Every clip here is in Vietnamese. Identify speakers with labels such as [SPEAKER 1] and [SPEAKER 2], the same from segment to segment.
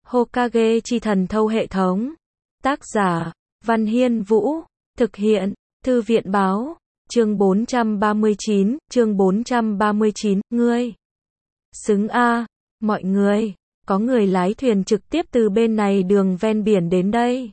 [SPEAKER 1] Hokage chi thần thâu hệ thống. Tác giả, Văn Hiên Vũ. Thực hiện, Thư viện báo. Chương 439, ngươi. Xứng a, mọi người, có người lái thuyền trực tiếp từ bên này đường ven biển đến đây.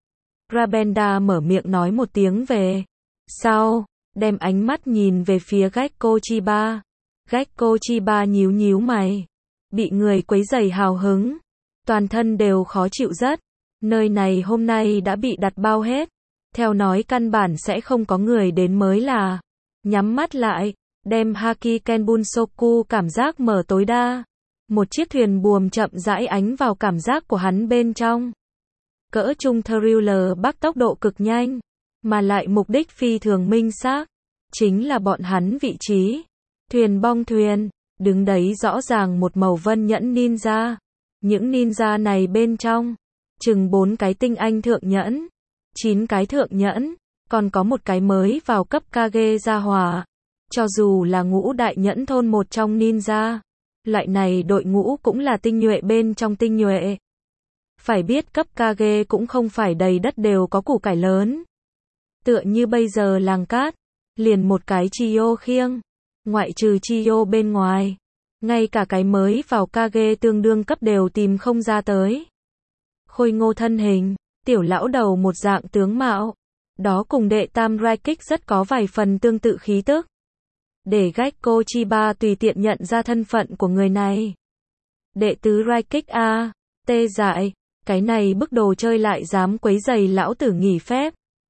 [SPEAKER 1] Rabenda mở miệng nói một tiếng về. Sau, đem ánh mắt nhìn về phía Gekko Chiba. Gekko Chiba nhíu nhíu mày. Bị người quấy rầy hào hứng. Toàn thân đều khó chịu rất. Nơi này hôm nay đã bị đặt bao hết. Theo nói căn bản sẽ không có người đến mới là. Nhắm mắt lại, đem Haki Kenbunsoku cảm giác mở tối đa. Một chiếc thuyền buồm chậm rãi ánh vào cảm giác của hắn bên trong. Cỡ trung thriller bắc tốc độ cực nhanh, mà lại mục đích phi thường minh xác, chính là bọn hắn vị trí. Thuyền bong thuyền, đứng đấy rõ ràng một màu vân nhẫn ninja. Những ninja này bên trong, chừng 4 cái tinh anh thượng nhẫn, 9 cái thượng nhẫn, còn có một cái mới vào cấp Kage gia hỏa. Cho dù là ngũ đại nhẫn thôn một trong ninja, loại này đội ngũ cũng là tinh nhuệ bên trong tinh nhuệ. Phải biết cấp Kage cũng không phải đầy đất đều có củ cải lớn. Tựa như bây giờ làng cát, liền một cái Chiyo khiêng, ngoại trừ Chiyo bên ngoài, ngay cả cái mới vào Kage tương đương cấp đều tìm không ra tới. Khôi ngô thân hình, tiểu lão đầu một dạng tướng mạo, đó cùng đệ tam Raikik rất có vài phần tương tự khí tức. Để Gekko Chiba tùy tiện nhận ra thân phận của người này. Đệ tứ Raikik a, tê dại, cái này bức đồ chơi lại dám quấy rầy lão tử nghỉ phép.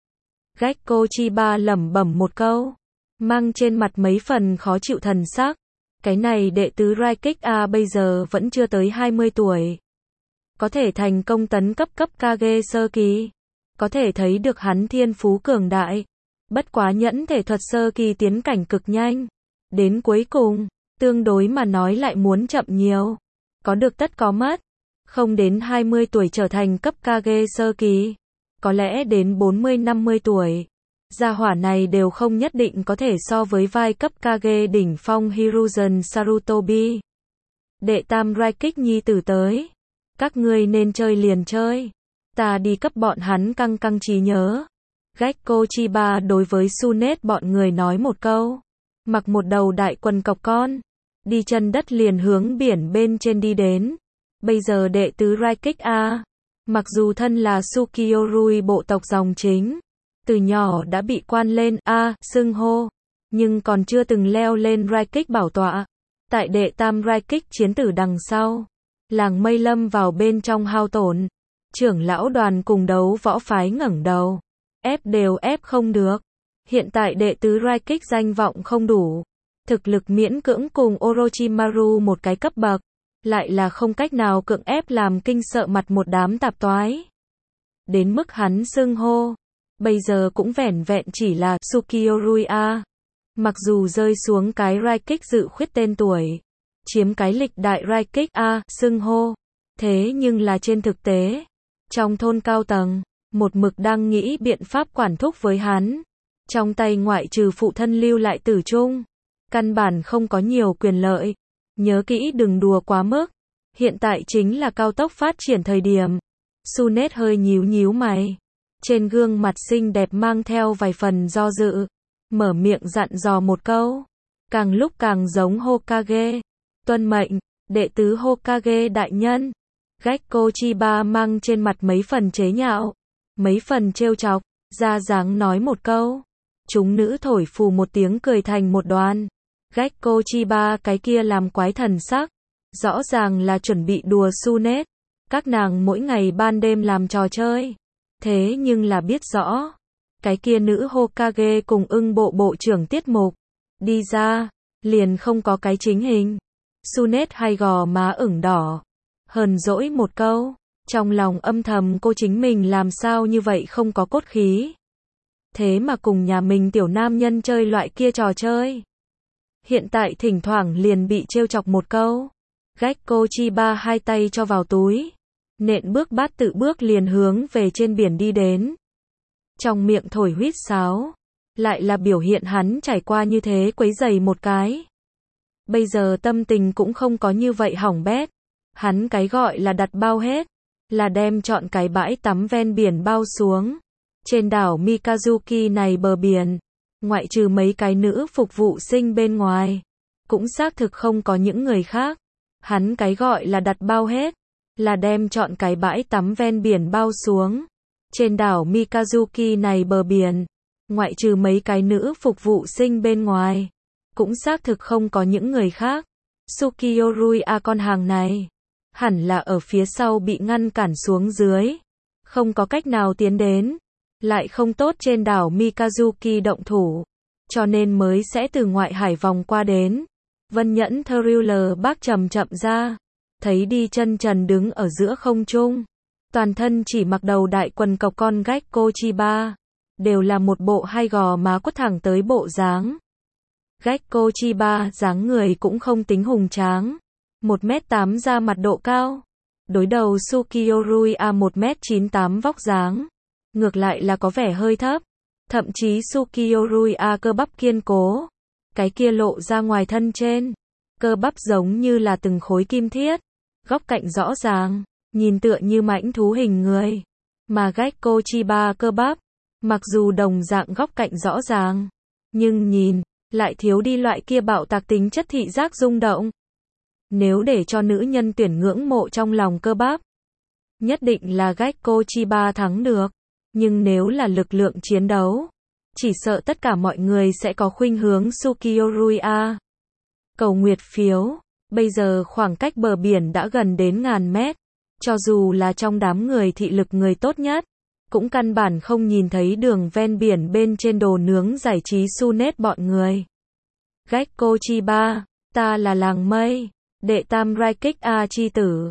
[SPEAKER 1] Gekko Chiba lẩm bẩm một câu, mang trên mặt mấy phần khó chịu thần sắc. Cái này đệ tứ Raikik a bây giờ vẫn chưa tới 20 tuổi. Có thể thành công tấn cấp Kage sơ kỳ. Có thể thấy được hắn thiên phú cường đại. Bất quá nhẫn thể thuật sơ kỳ tiến cảnh cực nhanh. Đến cuối cùng, tương đối mà nói lại muốn chậm nhiều. Có được tất có mất. Không đến 20 tuổi trở thành cấp Kage sơ kỳ. Có lẽ đến 40-50 tuổi. Gia hỏa này đều không nhất định có thể so với vai cấp Kage đỉnh phong Hiruzen Sarutobi. Đệ tam Raikik nhi tử tới. Các ngươi nên chơi liền chơi. Ta đi cấp bọn hắn căng căng trí nhớ. Gekko Chiba đối với Sunet bọn người nói một câu. Mặc một đầu đại quần cọc con. Đi chân đất liền hướng biển bên trên đi đến. Bây giờ đệ tứ Raikik a, mặc dù thân là Tsukiyorui bộ tộc dòng chính, từ nhỏ đã bị quan lên xưng hô, nhưng còn chưa từng leo lên Raikik bảo tọa. Tại đệ tam Raikik chiến tử đằng sau, làng Mây lâm vào bên trong hao tổn. Trưởng lão đoàn cùng đấu võ phái ngẩng đầu, ép đều ép không được. Hiện tại đệ tứ Raikik danh vọng không đủ, thực lực miễn cưỡng cùng Orochimaru một cái cấp bậc, lại là không cách nào cưỡng ép làm kinh sợ mặt một đám tạp toái. Đến mức hắn xưng hô, bây giờ cũng vẻn vẹn chỉ là Tsukiyorui a. Mặc dù rơi xuống cái Raikik dự khuyết tên tuổi, chiếm cái lịch đại Raikik a xưng hô, thế nhưng là trên thực tế, trong thôn cao tầng, một mực đang nghĩ biện pháp quản thúc với hắn. Trong tay ngoại trừ phụ thân lưu lại tử trung, căn bản không có nhiều quyền lợi. Nhớ kỹ đừng đùa quá mức. Hiện tại chính là cao tốc phát triển thời điểm. Sunet hơi nhíu nhíu mày. Trên gương mặt xinh đẹp mang theo vài phần do dự. Mở miệng dặn dò một câu. Càng lúc càng giống Hokage. Tuân mệnh, đệ tứ Hokage đại nhân. Gekko Chiba mang trên mặt mấy phần chế nhạo. Mấy phần trêu chọc. Ra dáng nói một câu. Chúng nữ thổi phù một tiếng cười thành một đoàn. Gekko Chiba cái kia làm quái thần sắc. Rõ ràng là chuẩn bị đùa Sunet. Các nàng mỗi ngày ban đêm làm trò chơi. Thế nhưng là biết rõ. Cái kia nữ Hokage cùng ưng bộ bộ trưởng tiết mục. Đi ra, liền không có cái chính hình. Sunet hay gò má ửng đỏ. Hờn dỗi một câu. Trong lòng âm thầm cô chính mình làm sao như vậy không có cốt khí. Thế mà cùng nhà mình tiểu nam nhân chơi loại kia trò chơi. Hiện tại thỉnh thoảng liền bị trêu chọc một câu. Gekko Chiba hai tay cho vào túi. Nện bước bát tự bước liền hướng về trên biển đi đến. Trong miệng thổi huýt sáo. Lại là biểu hiện hắn trải qua như thế quấy rầy một cái. Bây giờ tâm tình cũng không có như vậy hỏng bét. Hắn cái gọi là đặt bao hết. là đem trọn cái bãi tắm ven biển bao xuống. Trên đảo Mikazuki này bờ biển, ngoại trừ mấy cái nữ phục vụ sinh bên ngoài, cũng xác thực không có những người khác. Hắn cái gọi là đặt bao hết, là đem trọn cái bãi tắm ven biển bao xuống. Trên đảo Mikazuki này bờ biển, ngoại trừ mấy cái nữ phục vụ sinh bên ngoài, cũng xác thực không có những người khác. Sukiyoruya con hàng này, hẳn là ở phía sau bị ngăn cản xuống dưới, không có cách nào tiến đến, lại không tốt trên đảo Mikazuki động thủ, cho nên mới sẽ từ ngoại hải vòng qua đến. Vân Nhẫn Thriller bác chậm chậm ra, thấy đi chân trần đứng ở giữa không trung, toàn thân chỉ mặc đầu đại quần cộc con Gekko Chiba, đều là một bộ hai gò má quất thẳng tới bộ dáng. Gekko Chiba dáng người cũng không tính hùng tráng, 1m8 da mặt độ cao, đối đầu Sukiyoruya 1m98 vóc dáng, ngược lại là có vẻ hơi thấp, thậm chí Sukiyoruya cơ bắp kiên cố, cái kia lộ ra ngoài thân trên, cơ bắp giống như là từng khối kim thiết, góc cạnh rõ ràng, nhìn tựa như mãnh thú hình người, mà Gekko Chiba cơ bắp, mặc dù đồng dạng góc cạnh rõ ràng, nhưng nhìn lại thiếu đi loại kia bạo tạc tính chất thị giác rung động. Nếu để cho nữ nhân tuyển ngưỡng mộ trong lòng cơ bắp, nhất định là Gekko Chiba thắng được, nhưng nếu là lực lượng chiến đấu, chỉ sợ tất cả mọi người sẽ có khuynh hướng Sukiyoruya. Cầu nguyệt phiếu, bây giờ khoảng cách bờ biển đã gần đến 1000 mét, cho dù là trong đám người thị lực người tốt nhất, cũng căn bản không nhìn thấy đường ven biển bên trên đồ nướng giải trí Sunet bọn người. Gekko Chiba, ta là làng mây, đệ tam Raikik A chi tử.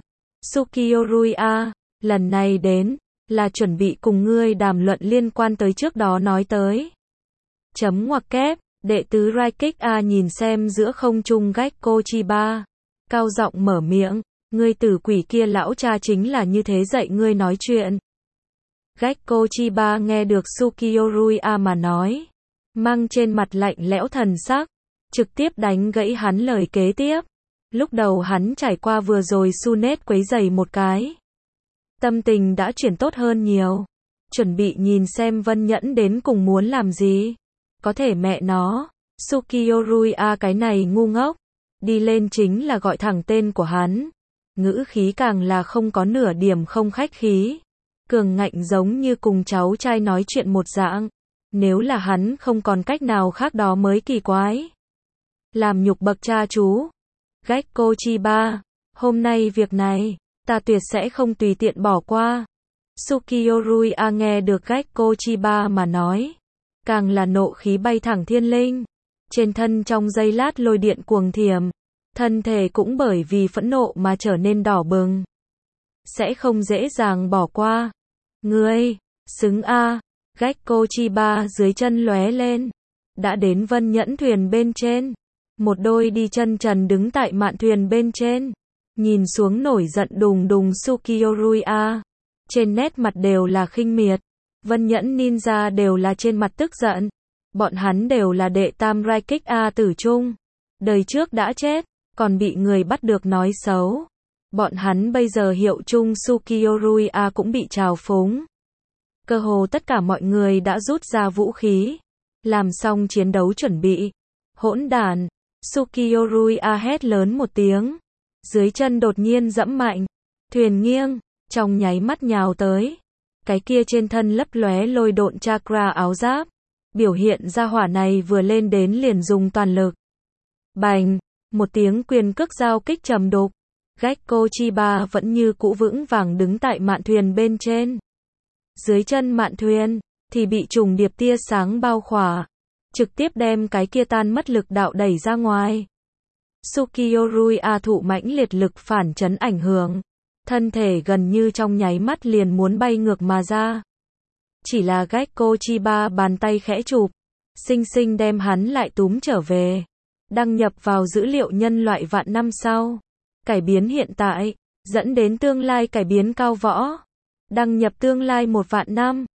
[SPEAKER 1] Sukiyoruya, lần này đến, là chuẩn bị cùng ngươi đàm luận liên quan tới trước đó nói tới. Chấm ngoặc kép, đệ tứ Raikik A nhìn xem giữa không trung Gekko Chiba, cao giọng mở miệng, ngươi tử quỷ kia lão cha chính là như thế dạy ngươi nói chuyện. Gekko Chiba nghe được Sukiyoruya mà nói, mang trên mặt lạnh lẽo thần sắc, trực tiếp đánh gãy hắn lời kế tiếp. Lúc đầu hắn trải qua vừa rồi Sunet quấy rầy một cái, tâm tình đã chuyển tốt hơn nhiều, chuẩn bị nhìn xem Vân Nhẫn đến cùng muốn làm gì. Có thể mẹ nó, Sukiyoruya cái này ngu ngốc, đi lên chính là gọi thẳng tên của hắn, ngữ khí càng là không có nửa điểm không khách khí, cường ngạnh giống như cùng cháu trai nói chuyện một dạng, nếu là hắn không còn cách nào khác đó mới kỳ quái. Làm nhục bậc cha chú. Gekko Chiba, hôm nay việc này, ta tuyệt sẽ không tùy tiện bỏ qua. Sukiyoruya nghe được Gekko Chiba mà nói, càng là nộ khí bay thẳng thiên linh, trên thân trong giây lát lôi điện cuồng thiểm, thân thể cũng bởi vì phẫn nộ mà trở nên đỏ bừng. Sẽ không dễ dàng bỏ qua. Ngươi, xứng a. Gekko Chiba dưới chân lóe lên, đã đến Vân Nhẫn thuyền bên trên. Một đôi đi chân trần đứng tại mạn thuyền bên trên, nhìn xuống nổi giận đùng đùng Sukiyoruya, trên nét mặt đều là khinh miệt. Vân Nhẫn ninja đều là trên mặt tức giận, bọn hắn đều là đệ tam Raikik A tử trung, đời trước đã chết, còn bị người bắt được nói xấu. Bọn hắn bây giờ hiệu chung Sukiyoruya cũng bị trào phúng. Cơ hồ tất cả mọi người đã rút ra vũ khí, làm xong chiến đấu chuẩn bị. Hỗn đản, Sukiyoruya hét lớn một tiếng, dưới chân đột nhiên giẫm mạnh, thuyền nghiêng, trong nháy mắt nhào tới. Cái kia trên thân lấp lóe lôi độn chakra áo giáp, biểu hiện ra hỏa này vừa lên đến liền dùng toàn lực. Bành, một tiếng quyền cước giao kích trầm đục. Gekko Chiba vẫn như cũ vững vàng đứng tại mạn thuyền bên trên. Dưới chân mạn thuyền, thì bị trùng điệp tia sáng bao khỏa, trực tiếp đem cái kia tan mất lực đạo đẩy ra ngoài. Sukiyoruya thụ mãnh liệt lực phản chấn ảnh hưởng, thân thể gần như trong nháy mắt liền muốn bay ngược mà ra. Chỉ là Gekko Chiba bàn tay khẽ chụp, xinh xinh đem hắn lại túm trở về, đăng nhập vào dữ liệu nhân loại vạn năm sau, cải biến hiện tại, dẫn đến tương lai cải biến cao võ, đăng nhập tương lai 1 vạn năm.